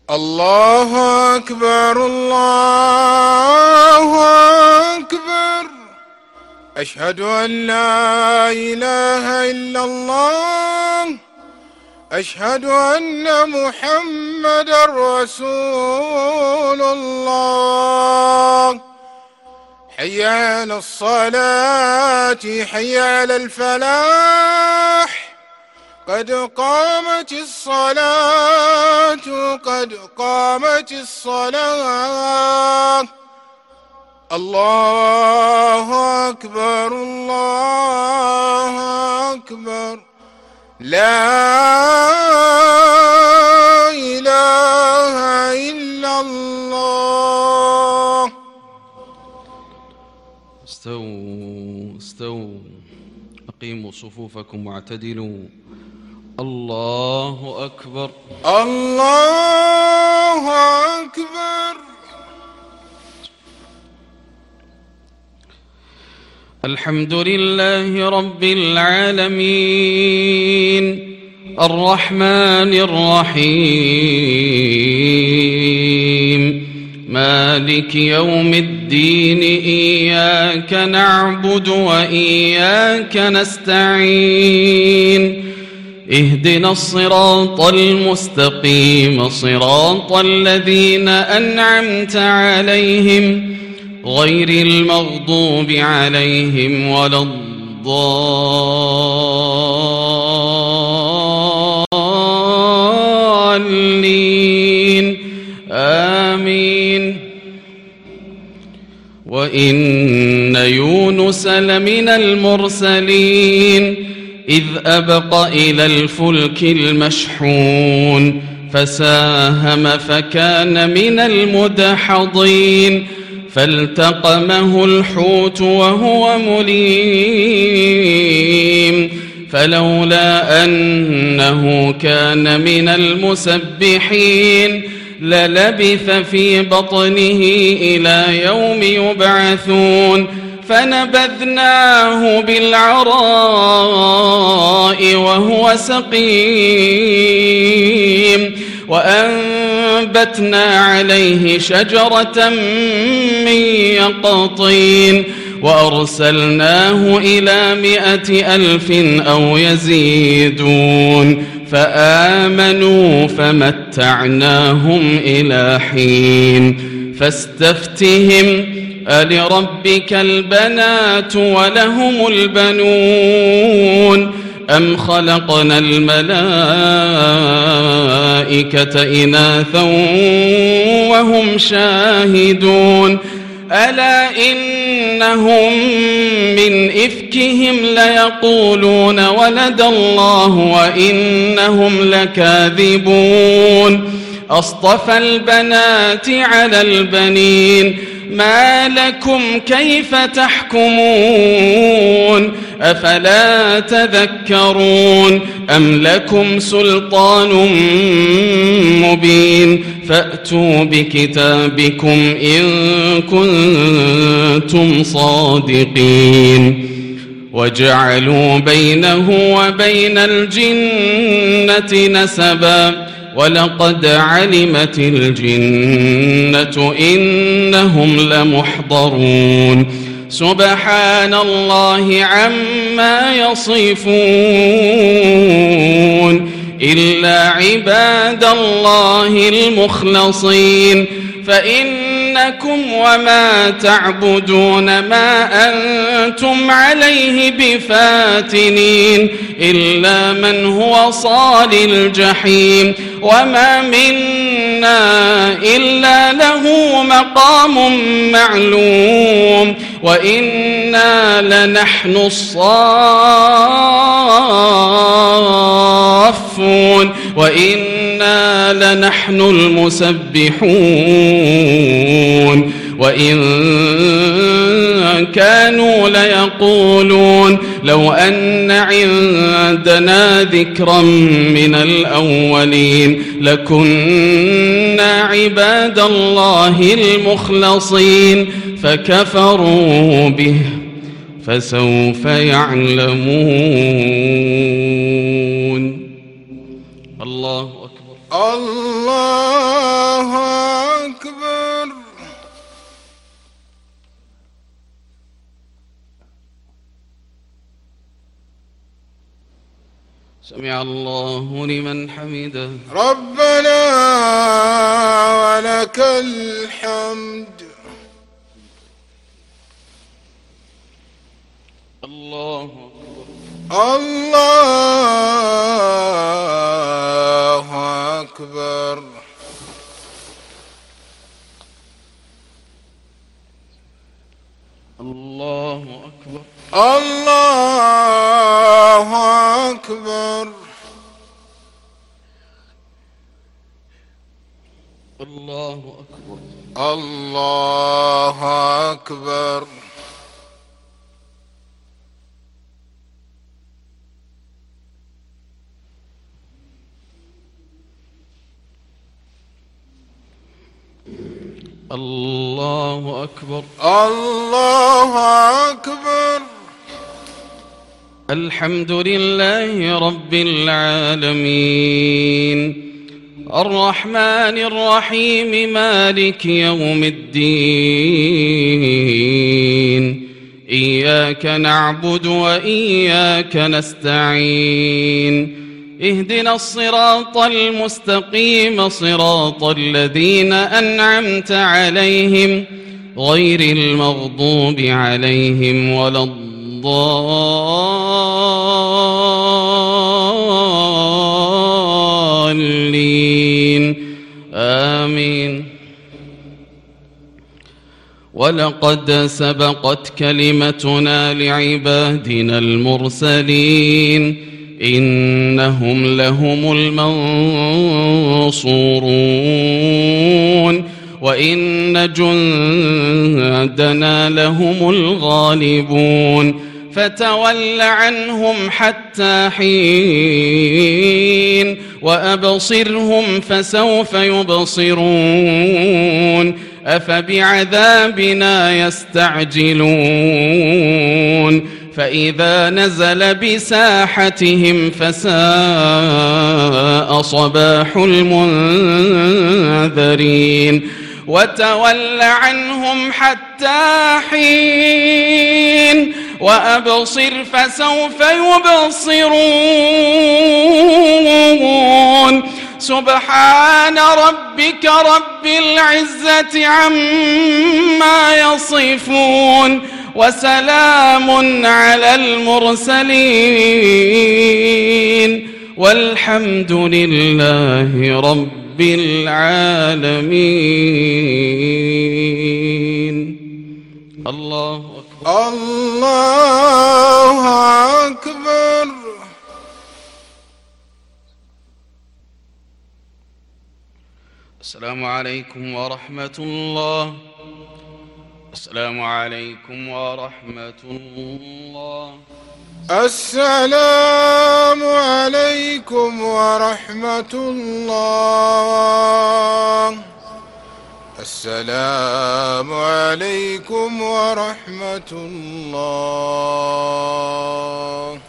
الله أكبر الله أكبر. أشهد أن لا إله إلا الله. أشهد أن محمدًا رسول الله. حي على الصلاة حي على الفلاح. قد قامت الصلاة قد قامت الصلاة. الله أكبر الله أكبر. لا إله إلا الله. استووا أقيموا صفوفكم واعتدلوا. الله أكبر الله أكبر. الحمد لله رب العالمين الرحمن الرحيم مالك يوم الدين. إياك نعبد وإياك نستعين. اهدنا الصراط المستقيم صراط الذين أنعمت عليهم غير المغضوب عليهم ولا الضالين. آمين. وإن يونس لمن المرسلين إذ أبق إلى الفلك المشحون فساهم فكان من المدحضين فالتقمه الحوت وهو مليم فلولا أنه كان من المسبحين للبث في بطنه إلى يوم يبعثون فنبذناه بالعراء وهو سقيم وأنبتنا عليه شجرة من يقطين وأرسلناه إلى 100,000 أو يزيدون فآمنوا فمتعناهم إلى حين. فاستفتهم ألربك البنات ولهم البنون أم خلقنا الملائكة إناثا وهم شاهدون ألا إنهم من إفكهم ليقولون ولد الله وإنهم لكاذبون أصطفى البنات على البنين ما لكم كيف تحكمون أفلا تذكرون أم لكم سلطان مبين فأتوا بكتابكم إن كنتم صادقين. وجعلوا بينه وبين الجنة نسبا ولقد علمت الجنة إنهم لمحضرون سبحان الله عما يصفون إلا عباد الله المخلصين فإنكم وما تعبدون ما أنتم عليه بفاتنين إلا من هو صال الجحيم وما منا إلا له مقام معلوم وإنا لنحن الصافون وإنا لنحن المسبحون وإن كانوا ليقولون لو أن عندنا ذكرا من الأولين لكنا عباد الله المخلصين فكفروا به فسوف يعلمون. الله أكبر الله أكبر. سمع الله لمن حمده. ربنا ولك الحمد. الله أكبر. الله أكبر. الله أكبر. الله أكبر. الله أكبر. الله أكبر. الله أكبر. الله أكبر. الحمد لله رب العالمين الرحمن الرحيم مالك يوم الدين إياك نعبد وإياك نستعين اهدنا الصراط المستقيم صراط الذين أنعمت عليهم غير المغضوب عليهم ولا الضالين آمين. ولقد سبقت كلمتنا لعبادنا المرسلين إنهم لهم المنصورون وإن جندنا لهم الغالبون فتول عنهم حتى حين وأبصرهم فسوف يبصرون أفبعذابنا يستعجلون فإذا نزل بساحتهم فساء صباح المنذرين وتول عنهم حتى حين وأبصر فسوف يبصرون سبحان ربك رب العزة عما يصفون وسلام على المرسلين والحمد لله رب العالمين. الله أكبر. الله أكبر. السلام عليكم ورحمة الله. السلام عليكم ورحمة الله. السلام عليكم ورحمة الله. السلام عليكم ورحمة الله.